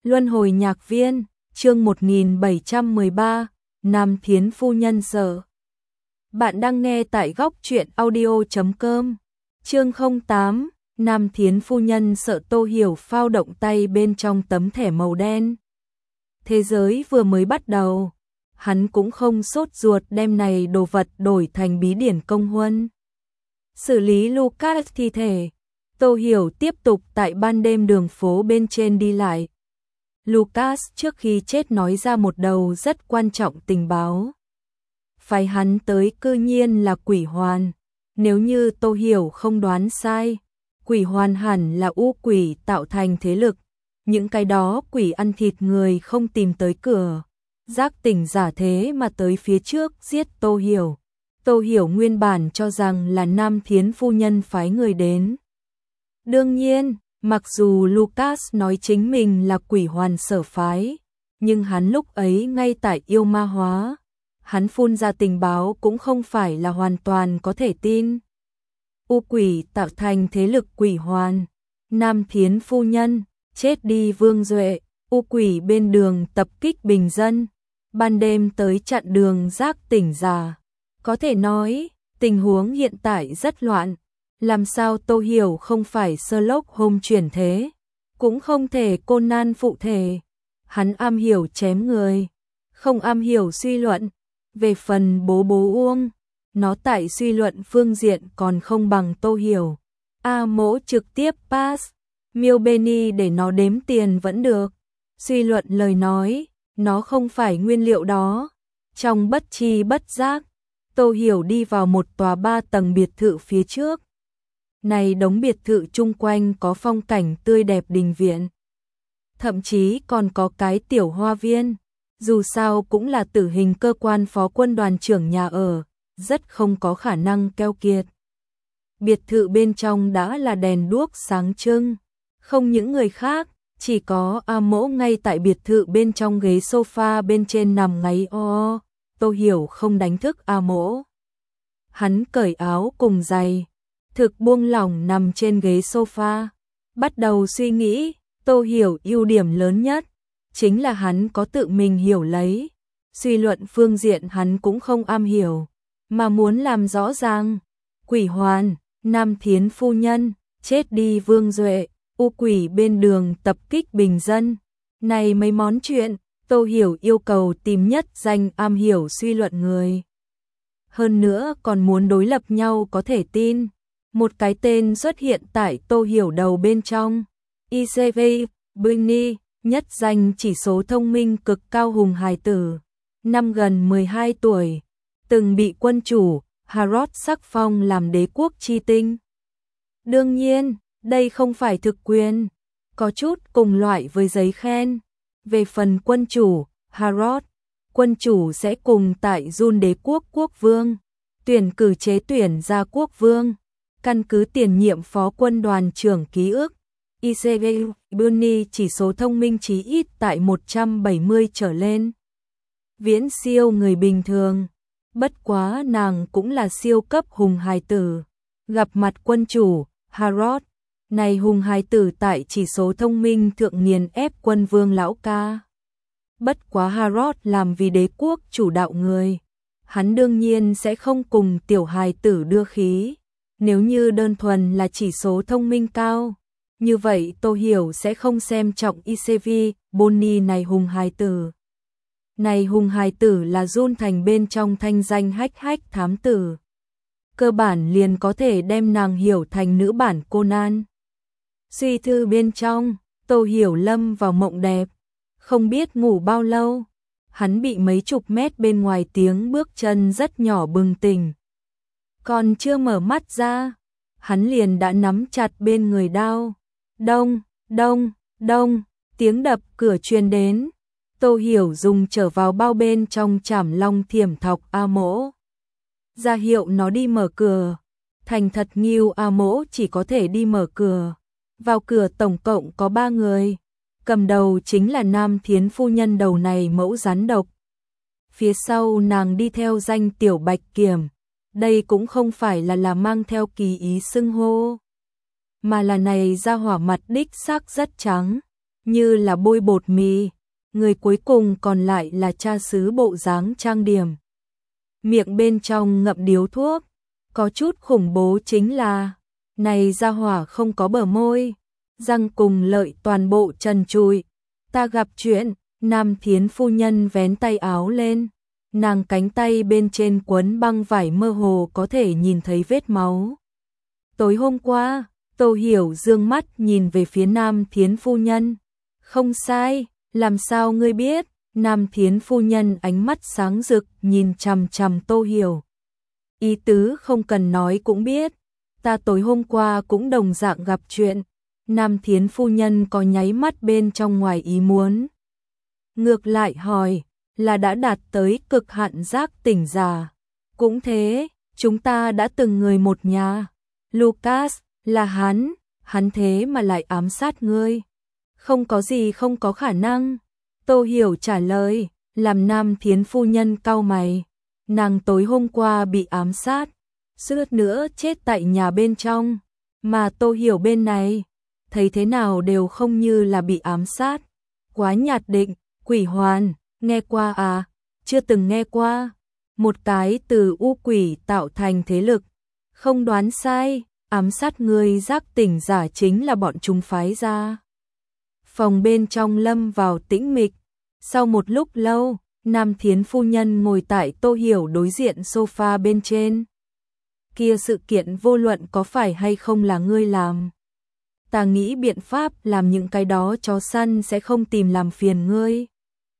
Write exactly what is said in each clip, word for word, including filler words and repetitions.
Luân hồi nhạc viên, chương một nghìn bảy trăm mười ba, Nam Thiến phu nhân sở. Bạn đang nghe tại góc truyện audio chấm com. Chương không tám, Nam Thiến phu nhân sợ Tô Hiểu phao động tay bên trong tấm thẻ màu đen. Thế giới vừa mới bắt đầu, hắn cũng không sốt ruột đem này đồ vật đổi thành bí điển công huân. Xử lý Lucas thi thể, Tô Hiểu tiếp tục tại ban đêm đường phố bên trên đi lại. Lucas trước khi chết nói ra một đầu rất quan trọng tình báo. Phái hắn tới cư nhiên là quỷ hoàn. Nếu như Tô Hiểu không đoán sai, quỷ hoàn hẳn là u quỷ tạo thành thế lực. Những cái đó quỷ ăn thịt người không tìm tới cửa. Giác tỉnh giả thế mà tới phía trước giết Tô Hiểu. Tô Hiểu nguyên bản cho rằng là Nam Thiến phu nhân phái người đến. Đương nhiên, mặc dù Lucas nói chính mình là quỷ hoàn sở phái, nhưng hắn lúc ấy ngay tại yêu ma hóa, hắn phun ra tình báo cũng không phải là hoàn toàn có thể tin. U quỷ tạo thành thế lực quỷ hoàn, Nam Thiến phu nhân, chết đi Vương Duệ, u quỷ bên đường tập kích bình dân, ban đêm tới chặn đường giác tỉnh giả. Có thể nói, tình huống hiện tại rất loạn. Làm sao Tô Hiểu không phải Sherlock Holmes chuyển thế, cũng không thể Conan phụ thể. Hắn am hiểu chém người, không am hiểu suy luận. Về phần bố bố Uông, nó tại suy luận phương diện còn không bằng Tô Hiểu. A Mỗ trực tiếp pass, Miêu Benny để nó đếm tiền vẫn được. Suy luận lời nói, nó không phải nguyên liệu đó. Trong bất chi bất giác, Tô Hiểu đi vào một tòa ba tầng biệt thự phía trước. Này đống biệt thự chung quanh có phong cảnh tươi đẹp đình viện. Thậm chí còn có cái tiểu hoa viên. Dù sao cũng là tử hình cơ quan phó quân đoàn trưởng nhà ở, rất không có khả năng keo kiệt. Biệt thự bên trong đã là đèn đuốc sáng trưng. Không những người khác, chỉ có A Mỗ ngay tại biệt thự bên trong ghế sofa bên trên nằm ngáy o o. Tô Hiểu không đánh thức A Mỗ. Hắn cởi áo cùng giày, thực buông lỏng nằm trên ghế sofa, bắt đầu suy nghĩ. Tô Hiểu ưu điểm lớn nhất chính là hắn có tự mình hiểu lấy, suy luận phương diện hắn cũng không am hiểu, mà muốn làm rõ ràng. Quỷ hoàn, Nam Thiến phu nhân, chết đi Vương Duệ, u quỷ bên đường tập kích bình dân. Này mấy món chuyện, Tô Hiểu yêu cầu tìm nhất danh am hiểu suy luận người. Hơn nữa còn muốn đối lập nhau có thể tin. Một cái tên xuất hiện tại Tô Hiểu đầu bên trong. i xê vê, Bunny, nhất danh chỉ số thông minh cực cao hùng hài tử. Năm gần mười hai tuổi, từng bị quân chủ, Harrod sắc phong làm đế quốc chi tinh. Đương nhiên, đây không phải thực quyền, có chút cùng loại với giấy khen. Về phần quân chủ, Harrod, quân chủ sẽ cùng tại Jun đế quốc quốc vương, tuyển cử chế tuyển ra quốc vương. Căn cứ tiền nhiệm phó quân đoàn trưởng ký ức, i xê vê Bunny chỉ số thông minh chí ít tại một trăm bảy mươi trở lên. Viễn siêu người bình thường, bất quá nàng cũng là siêu cấp hùng hài tử. Gặp mặt quân chủ, Harrod, này hùng hài tử tại chỉ số thông minh thượng nghiền ép quân vương lão ca. Bất quá Harrod làm vì đế quốc chủ đạo người, hắn đương nhiên sẽ không cùng tiểu hài tử đưa khí. Nếu như đơn thuần là chỉ số thông minh cao, như vậy Tô Hiểu sẽ không xem trọng i xê vê, Bonnie này hùng hài tử. Này hùng hài tử là Jun thành bên trong thanh danh hách hách thám tử. Cơ bản liền có thể đem nàng hiểu thành nữ bản Conan. Suy thư bên trong, Tô Hiểu lâm vào mộng đẹp. Không biết ngủ bao lâu, hắn bị mấy chục mét bên ngoài tiếng bước chân rất nhỏ bừng tỉnh. Còn chưa mở mắt ra, hắn liền đã nắm chặt bên người đao. Đông, đông, đông, tiếng đập cửa truyền đến. Tô Hiểu dùng trở vào bao bên trong chảm long thiểm thọc A Mỗ. Ra hiệu nó đi mở cửa. Thành thật nghiêu A Mỗ chỉ có thể đi mở cửa. Vào cửa tổng cộng có ba người. Cầm đầu chính là Nam Thiến phu nhân đầu này mẫu rắn độc. Phía sau nàng đi theo danh tiểu bạch kiểm. Đây cũng không phải là là mang theo kỳ ý xưng hô, mà là này ra hỏa mặt đích xác rất trắng, như là bôi bột mì, người cuối cùng còn lại là cha xứ bộ dáng trang điểm. Miệng bên trong ngậm điếu thuốc, có chút khủng bố chính là, này gia hỏa không có bờ môi, răng cùng lợi toàn bộ trần trụi. Ta gặp chuyện, Nam Thiến phu nhân vén tay áo lên, nàng cánh tay bên trên quấn băng vải mơ hồ có thể nhìn thấy vết máu. Tối hôm qua, Tô Hiểu dương mắt nhìn về phía Nam Thiến phu nhân. Không sai, làm sao ngươi biết? Nam Thiến phu nhân ánh mắt sáng rực nhìn chằm chằm Tô Hiểu. Ý tứ không cần nói cũng biết, ta tối hôm qua cũng đồng dạng gặp chuyện. Nam Thiến phu nhân có nháy mắt bên trong ngoài ý muốn. Ngược lại hỏi, là đã đạt tới cực hạn giác tỉnh giả. Cũng thế, chúng ta đã từng người một nhà. Lucas, là hắn, hắn thế mà lại ám sát ngươi. Không có gì không có khả năng. Tô Hiểu trả lời, làm Nam Thiến phu nhân cau mày. Nàng tối hôm qua bị ám sát, suýt nữa chết tại nhà bên trong. Mà Tô Hiểu bên này, thấy thế nào đều không như là bị ám sát. Quá nhạt định, quỷ hoàn, nghe qua à? Chưa từng nghe qua. Một cái từ u quỷ tạo thành thế lực. Không đoán sai, ám sát người giác tỉnh giả chính là bọn chúng phái ra. Phòng bên trong lâm vào tĩnh mịch. Sau một lúc lâu, Nam Thiến phu nhân ngồi tại Tô Hiểu đối diện sofa bên trên. Kia sự kiện vô luận có phải hay không là ngươi làm. Ta nghĩ biện pháp làm những cái đó chó săn sẽ không tìm làm phiền ngươi.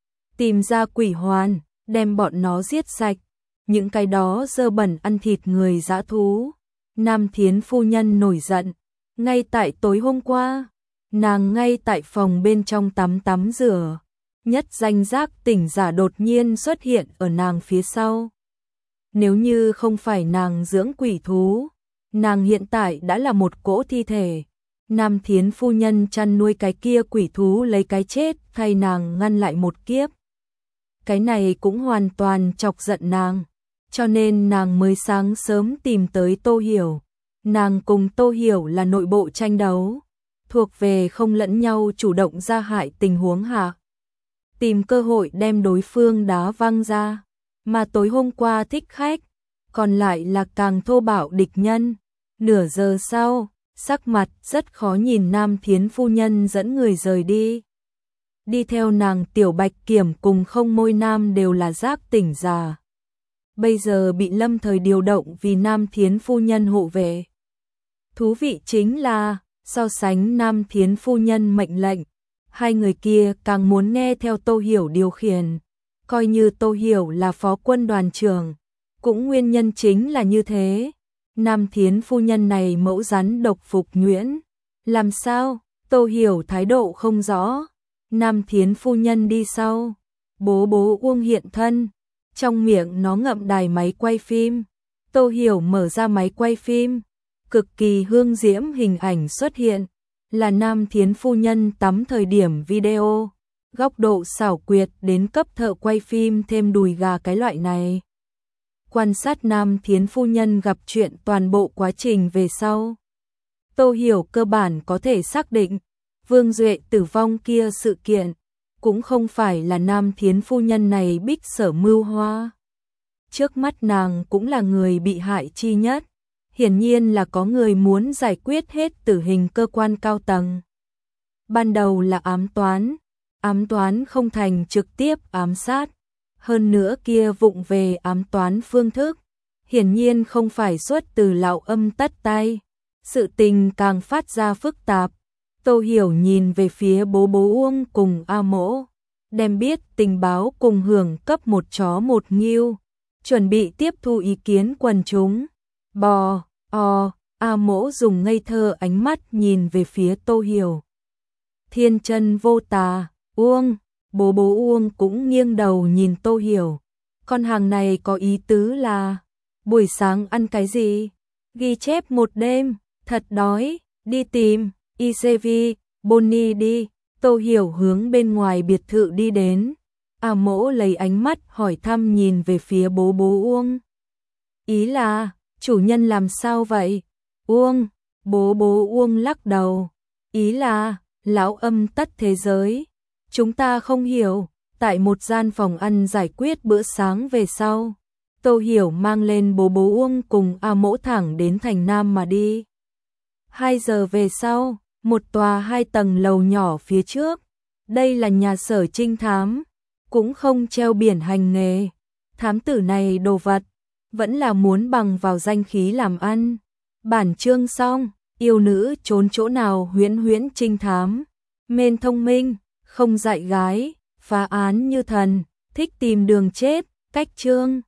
Tìm ra quỷ hoàn, đem bọn nó giết sạch. Những cái đó dơ bẩn ăn thịt người dã thú. Nam Thiến phu nhân nổi giận. Ngay tại tối hôm qua, nàng ngay tại phòng bên trong tắm tắm rửa. Nhất danh giác tỉnh giả đột nhiên xuất hiện ở nàng phía sau. Nếu như không phải nàng dưỡng quỷ thú, nàng hiện tại đã là một cỗ thi thể. Nam Thiến phu nhân chăn nuôi cái kia quỷ thú lấy cái chết thay nàng ngăn lại một kiếp. Cái này cũng hoàn toàn chọc giận nàng, cho nên nàng mới sáng sớm tìm tới Tô Hiểu. Nàng cùng Tô Hiểu là nội bộ tranh đấu, thuộc về không lẫn nhau chủ động ra hại tình huống hạ. Tìm cơ hội đem đối phương đá văng ra, mà tối hôm qua thích khách, còn lại là càng thô bạo địch nhân. Nửa giờ sau, sắc mặt rất khó nhìn Nam Thiến phu nhân dẫn người rời đi. Đi theo nàng Tiểu Bạch Kiểm cùng Không Môi Nam đều là giác tỉnh giả. Bây giờ bị lâm thời điều động vì Nam Thiến phu nhân hộ vệ. Thú vị chính là, so sánh Nam Thiến phu nhân mệnh lệnh, hai người kia càng muốn nghe theo Tô Hiểu điều khiển. Coi như Tô Hiểu là phó quân đoàn trưởng, cũng nguyên nhân chính là như thế. Nam Thiến phu nhân này mẫu rắn độc phục nhuyễn. Làm sao? Tô Hiểu thái độ không rõ. Nam Thiến phu nhân đi sau. Bố bố Uông hiện thân. Trong miệng nó ngậm đài máy quay phim. Tô Hiểu mở ra máy quay phim. Cực kỳ hương diễm hình ảnh xuất hiện. Là Nam Thiến phu nhân tắm thời điểm video. Góc độ xảo quyệt đến cấp thợ quay phim thêm đùi gà cái loại này. Quan sát Nam Thiến phu nhân gặp chuyện toàn bộ quá trình về sau. Tô Hiểu cơ bản có thể xác định, Vương Duệ tử vong kia sự kiện, cũng không phải là Nam Thiến phu nhân này bích sở mưu hoa. Trước mắt nàng cũng là người bị hại chi nhất, hiển nhiên là có người muốn giải quyết hết tử hình cơ quan cao tầng. Ban đầu là ám toán, ám toán không thành trực tiếp ám sát. Hơn nữa kia vụng về ám toán phương thức, hiển nhiên không phải xuất từ lão âm tất tay. Sự tình càng phát ra phức tạp. Tô Hiểu nhìn về phía bố bố Uông cùng A Mỗ, đem biết tình báo cùng hưởng cấp một chó một nghiêu, chuẩn bị tiếp thu ý kiến quần chúng. Bò, o, A Mỗ dùng ngây thơ ánh mắt nhìn về phía Tô Hiểu. Thiên chân vô tà, Uông. Bố bố Uông cũng nghiêng đầu nhìn Tô Hiểu. Con hàng này có ý tứ là, buổi sáng ăn cái gì? Ghi chép một đêm, thật đói, đi tìm, i xê vê, Bonnie đi. Tô Hiểu hướng bên ngoài biệt thự đi đến. A Mỗ lấy ánh mắt hỏi thăm nhìn về phía bố bố Uông. Ý là, chủ nhân làm sao vậy? Uông, bố bố Uông lắc đầu. Ý là, lão âm tắt thế giới. Chúng ta không hiểu. Tại một gian phòng ăn giải quyết bữa sáng về sau, Tô Hiểu mang lên bố bố Uông cùng A Mỗ thẳng đến thành Nam mà đi. Hai giờ về sau, một tòa hai tầng lầu nhỏ phía trước. Đây là nhà sở trinh thám, cũng không treo biển hành nghề. Thám tử này đồ vật, vẫn là muốn bằng vào danh khí làm ăn. Bản chương xong, yêu nữ trốn chỗ nào huyễn huyễn trinh thám. Mên thông minh, không dạy gái, phá án như thần, thích tìm đường chết, cách chương.